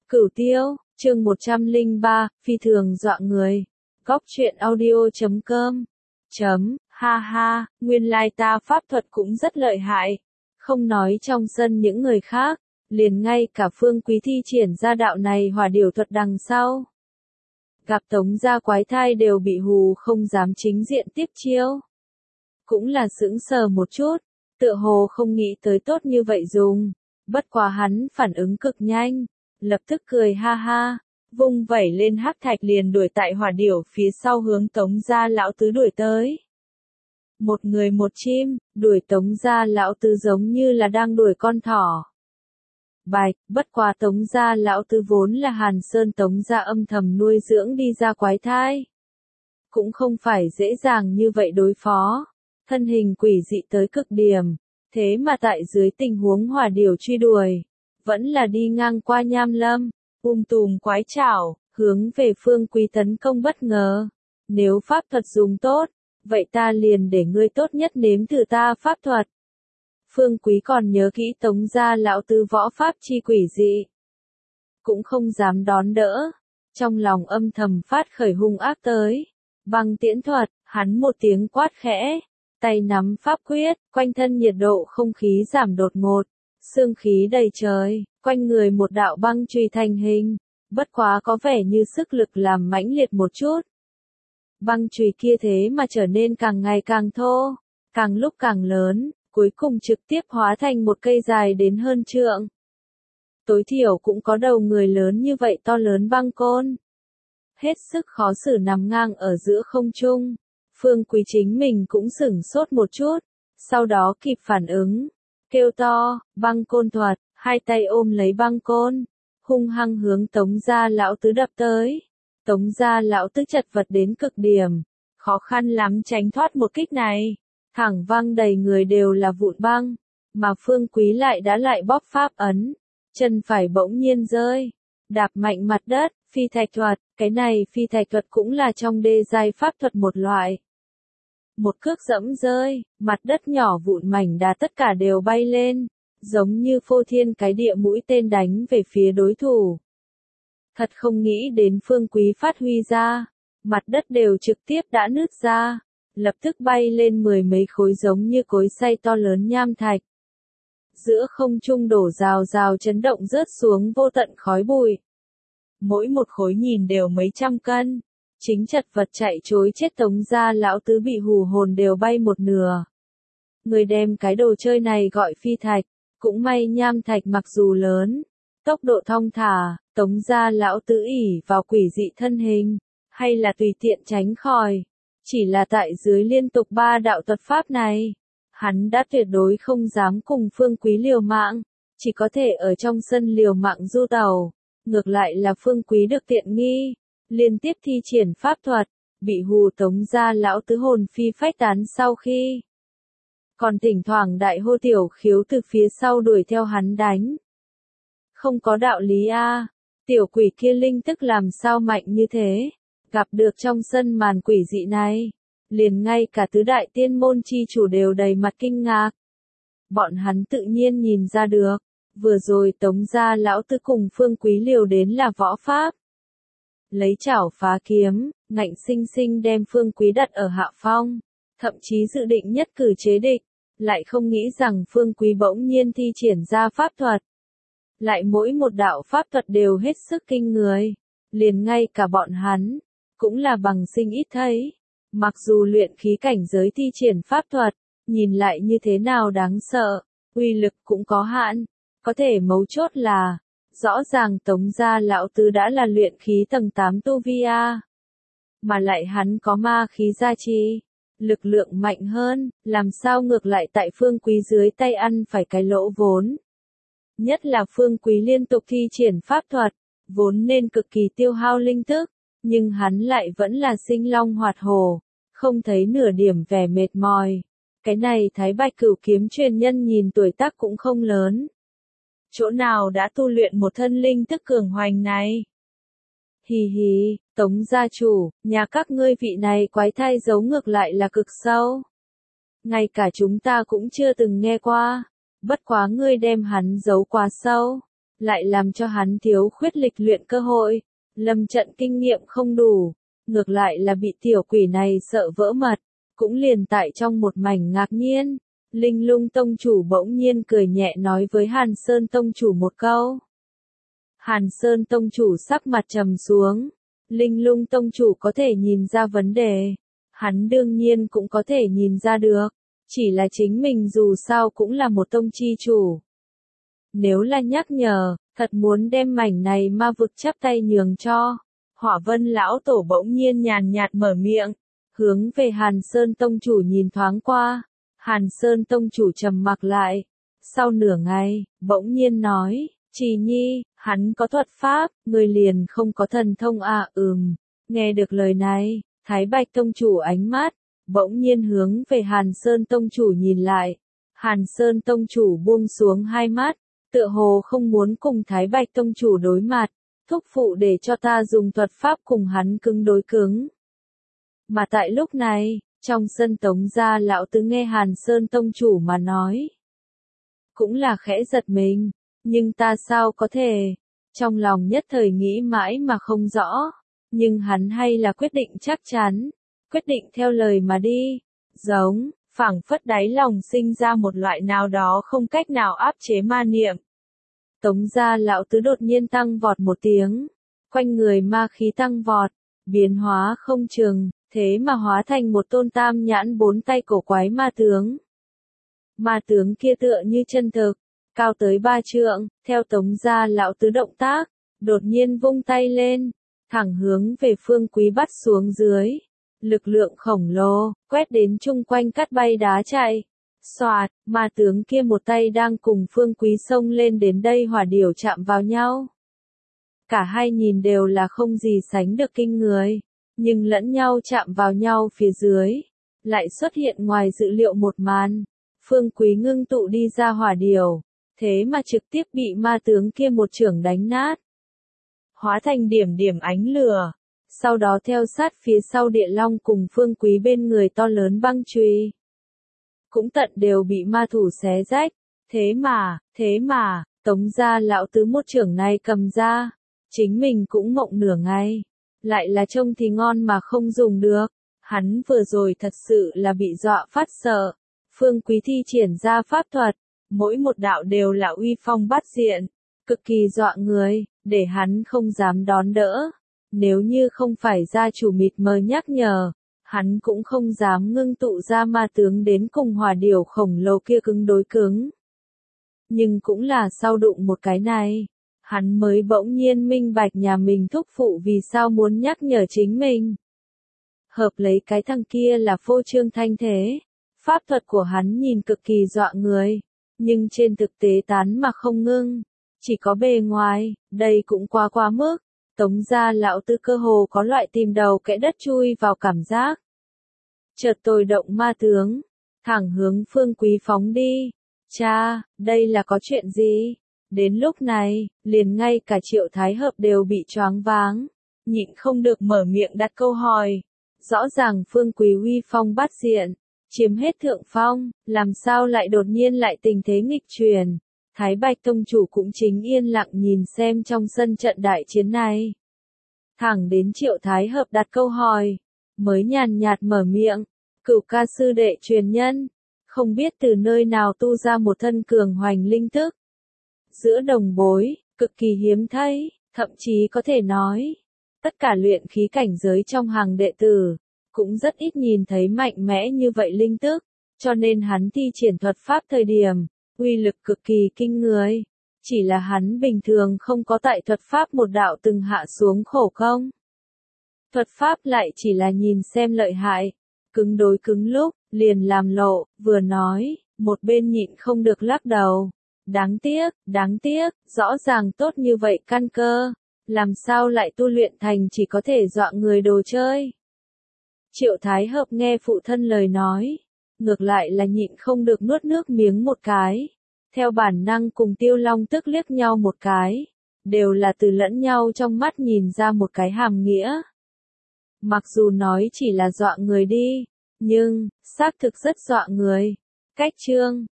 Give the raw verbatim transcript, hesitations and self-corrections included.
Cửu Tiêu, chương một trăm lẻ ba, phi thường dọa người. Góc truyện audio chấm com. Chấm, ha ha, nguyên lai ta pháp thuật cũng rất lợi hại. Không nói trong sân những người khác, liền ngay cả Phương Quý thi triển ra đạo này hỏa điểu thuật đằng sau. Gặp Tống gia quái thai đều bị hù không dám chính diện tiếp chiêu. Cũng là sững sờ một chút, tựa hồ không nghĩ tới tốt như vậy dùng. Bất quá hắn phản ứng cực nhanh, lập tức cười ha ha, vung vẩy lên hắc thạch liền đuổi tại hỏa điểu phía sau hướng Tống gia lão tứ đuổi tới. Một người một chim, đuổi Tống gia lão tứ giống như là đang đuổi con thỏ. Bạch, bất quá Tống gia lão tứ vốn là Hàn Sơn Tống gia âm thầm nuôi dưỡng đi ra quái thai. Cũng không phải dễ dàng như vậy đối phó, thân hình quỷ dị tới cực điểm, thế mà tại dưới tình huống hỏa điểu truy đuổi, vẫn là đi ngang qua Nham Lâm, um tùm quái chảo, hướng về Phương Quý tấn công bất ngờ. Nếu pháp thuật dùng tốt, vậy ta liền để ngươi tốt nhất nếm thử ta pháp thuật. Phương Quý còn nhớ kỹ Tống gia lão tứ võ pháp chi quỷ dị, cũng không dám đón đỡ, trong lòng âm thầm phát khởi hung ác tới. Băng tiễn thuật, hắn một tiếng quát khẽ, tay nắm pháp quyết, quanh thân nhiệt độ không khí giảm đột ngột, sương khí đầy trời, quanh người một đạo băng chùy thành hình, bất quá có vẻ như sức lực làm mãnh liệt một chút. Băng chùy kia thế mà trở nên càng ngày càng thô, càng lúc càng lớn, cuối cùng trực tiếp hóa thành một cây dài đến hơn trượng. Tối thiểu cũng có đầu người lớn như vậy to lớn băng côn. Hết sức khó xử nằm ngang ở giữa không trung. Phương Quý chính mình cũng sửng sốt một chút, sau đó kịp phản ứng, kêu to, băng côn thuật, hai tay ôm lấy băng côn, hung hăng hướng Tống gia lão tứ đập tới. Tống gia lão tứ chật vật đến cực điểm, khó khăn lắm tránh thoát một kích này, thẳng văng đầy người đều là vụn băng, mà Phương Quý lại đã lại bóp pháp ấn, chân phải bỗng nhiên rơi, đạp mạnh mặt đất, phi thạch thuật, cái này phi thạch thuật cũng là trong đê giai pháp thuật một loại. Một cước dẫm rơi, mặt đất nhỏ vụn mảnh đá tất cả đều bay lên, giống như phô thiên cái địa mũi tên đánh về phía đối thủ. Thật không nghĩ đến Phương Quý phát huy ra, mặt đất đều trực tiếp đã nứt ra, lập tức bay lên mười mấy khối giống như cối xay to lớn nham thạch. Giữa không trung đổ rào rào chấn động rớt xuống vô tận khói bụi. Mỗi một khối nhìn đều mấy trăm cân. Chính chật vật chạy trối chết Tống gia lão tứ bị hù hồn đều bay một nửa. Người đem cái đồ chơi này gọi phi thạch, cũng may nham thạch mặc dù lớn, tốc độ thong thả, Tống gia lão tứ ỉ vào quỷ dị thân hình, hay là tùy tiện tránh khỏi. Chỉ là tại dưới liên tục ba đạo thuật pháp này, hắn đã tuyệt đối không dám cùng Phương Quý liều mạng, chỉ có thể ở trong sân liều mạng du tàu. Ngược lại là Phương Quý được tiện nghi, liên tiếp thi triển pháp thuật, bị hù Tống gia lão tứ hồn phi phách tán sau khi. Còn thỉnh thoảng đại hô tiểu khiếu từ phía sau đuổi theo hắn đánh. Không có đạo lý a, tiểu quỷ kia linh tức làm sao mạnh như thế, gặp được trong sân màn quỷ dị này, liền ngay cả tứ đại tiên môn chi chủ đều đầy mặt kinh ngạc. Bọn hắn tự nhiên nhìn ra được, vừa rồi Tống gia lão tứ cùng Phương Quý liều đến là võ pháp. Lấy chảo phá kiếm, ngạnh sinh sinh đem Phương Quý đặt ở hạ phong, thậm chí dự định nhất cử chế địch, lại không nghĩ rằng Phương Quý bỗng nhiên thi triển ra pháp thuật. Lại mỗi một đạo pháp thuật đều hết sức kinh người, liền ngay cả bọn hắn, cũng là bằng sinh ít thấy. Mặc dù luyện khí cảnh giới thi triển pháp thuật, nhìn lại như thế nào đáng sợ, uy lực cũng có hạn, có thể mấu chốt là, rõ ràng Tống gia lão tứ đã là luyện khí tầng tám tu vi a, mà lại hắn có ma khí gia trì, lực lượng mạnh hơn, làm sao ngược lại tại Phương Quý dưới tay ăn phải cái lỗ vốn. Nhất là Phương Quý liên tục thi triển pháp thuật, vốn nên cực kỳ tiêu hao linh thức, nhưng hắn lại vẫn là sinh long hoạt hổ, không thấy nửa điểm vẻ mệt mỏi. Cái này Thái Bạch Cửu kiếm truyền nhân nhìn tuổi tác cũng không lớn. Chỗ nào đã tu luyện một thân linh thức cường hoành này? Hì hì, Tống gia chủ, nhà các ngươi vị này quái thai giấu ngược lại là cực sâu. Ngay cả chúng ta cũng chưa từng nghe qua, bất quá ngươi đem hắn giấu quá sâu, lại làm cho hắn thiếu khuyết lịch luyện cơ hội, lâm trận kinh nghiệm không đủ, ngược lại là bị tiểu quỷ này sợ vỡ mật, cũng liền tại trong một mảnh ngạc nhiên, Linh Lung tông chủ bỗng nhiên cười nhẹ nói với Hàn Sơn tông chủ một câu. Hàn Sơn tông chủ sắc mặt trầm xuống, Linh Lung tông chủ có thể nhìn ra vấn đề, hắn đương nhiên cũng có thể nhìn ra được, chỉ là chính mình dù sao cũng là một tông chi chủ. Nếu là nhắc nhở, thật muốn đem mảnh này ma vực chắp tay nhường cho. Hỏa Vân lão tổ bỗng nhiên nhàn nhạt mở miệng, hướng về Hàn Sơn tông chủ nhìn thoáng qua. Hàn Sơn tông chủ trầm mặc lại, sau nửa ngày, bỗng nhiên nói, Trì Nhi, hắn có thuật pháp, người liền không có thần thông à? Ừm. Nghe được lời này, Thái Bạch tông chủ ánh mắt bỗng nhiên hướng về Hàn Sơn tông chủ nhìn lại. Hàn Sơn tông chủ buông xuống hai mắt, tựa hồ không muốn cùng Thái Bạch tông chủ đối mặt, thúc phụ để cho ta dùng thuật pháp cùng hắn cứng đối cứng. Mà tại lúc này, trong sân Tống gia lão tứ nghe Hàn Sơn tông chủ mà nói, cũng là khẽ giật mình, nhưng ta sao có thể, trong lòng nhất thời nghĩ mãi mà không rõ, nhưng hắn hay là quyết định chắc chắn, quyết định theo lời mà đi, giống, phảng phất đáy lòng sinh ra một loại nào đó không cách nào áp chế ma niệm. Tống gia lão tứ đột nhiên tăng vọt một tiếng, quanh người ma khí tăng vọt, biến hóa không chừng, thế mà hóa thành một tôn tam nhãn bốn tay cổ quái ma tướng. Ma tướng kia tựa như chân thực, cao tới ba trượng, theo Tống gia lão tứ động tác, đột nhiên vung tay lên, thẳng hướng về Phương Quý bắt xuống dưới. Lực lượng khổng lồ, quét đến chung quanh cắt bay đá chạy. Xoạt, ma tướng kia một tay đang cùng Phương Quý xông lên đến đây hỏa điểu chạm vào nhau. Cả hai nhìn đều là không gì sánh được kinh người, nhưng lẫn nhau chạm vào nhau phía dưới, lại xuất hiện ngoài dự liệu một màn. Phương Quý ngưng tụ đi ra hỏa điểu, thế mà trực tiếp bị ma tướng kia một chưởng đánh nát, hóa thành điểm điểm ánh lửa. Sau đó theo sát phía sau địa long cùng Phương Quý bên người to lớn băng chùy, cũng tận đều bị ma thủ xé rách. Thế mà, thế mà, Tống gia lão tứ một chưởng này cầm ra, chính mình cũng mộng nửa ngày, lại là trông thì ngon mà không dùng được. Hắn vừa rồi thật sự là bị dọa phát sợ. Phương Quý thi triển ra pháp thuật, mỗi một đạo đều là uy phong bát diện, cực kỳ dọa người, để hắn không dám đón đỡ. Nếu như không phải gia chủ mịt mờ nhắc nhở, hắn cũng không dám ngưng tụ ra ma tướng đến cùng hỏa điểu khổng lồ kia cứng đối cứng. Nhưng cũng là sau đụng một cái này, hắn mới bỗng nhiên minh bạch nhà mình thúc phụ vì sao muốn nhắc nhở chính mình. Hợp lấy cái thằng kia là phô trương thanh thế, pháp thuật của hắn nhìn cực kỳ dọa người, nhưng trên thực tế tán mà không ngưng, chỉ có bề ngoài, đây cũng quá quá mức. Tống gia lão tứ cơ hồ có loại tìm đầu kẽ đất chui vào cảm giác. Chợt tôi động ma tướng, thẳng hướng Phương Quý phóng đi. Cha, đây là có chuyện gì? Đến lúc này, liền ngay cả Triệu Thái Hợp đều bị choáng váng, nhịn không được mở miệng đặt câu hỏi. Rõ ràng Phương Quý uy phong bát diện, chiếm hết thượng phong, làm sao lại đột nhiên lại tình thế nghịch chuyển? Thái Bạch tông chủ cũng chính yên lặng nhìn xem trong sân trận đại chiến này. Thẳng đến Triệu Thái Hợp đặt câu hỏi, mới nhàn nhạt mở miệng, Cửu ca sư đệ truyền nhân, không biết từ nơi nào tu ra một thân cường hoành linh thức. Giữa đồng bối, cực kỳ hiếm thấy, thậm chí có thể nói, tất cả luyện khí cảnh giới trong hàng đệ tử, cũng rất ít nhìn thấy mạnh mẽ như vậy linh thức, cho nên hắn thi triển thuật pháp thời điểm, uy lực cực kỳ kinh người, chỉ là hắn bình thường không có tại thuật pháp một đạo từng hạ xuống khổ công. Thuật pháp lại chỉ là nhìn xem lợi hại, cứng đối cứng lúc, liền làm lộ, vừa nói, một bên nhịn không được lắc đầu. Đáng tiếc, đáng tiếc, rõ ràng tốt như vậy căn cơ, làm sao lại tu luyện thành chỉ có thể dọa người đồ chơi. Triệu Thái Hợp nghe phụ thân lời nói, ngược lại là nhịn không được nuốt nước miếng một cái, theo bản năng cùng Tiêu Long tức liếc nhau một cái, đều là từ lẫn nhau trong mắt nhìn ra một cái hàm nghĩa. Mặc dù nói chỉ là dọa người đi, nhưng, xác thực rất dọa người. Cách chương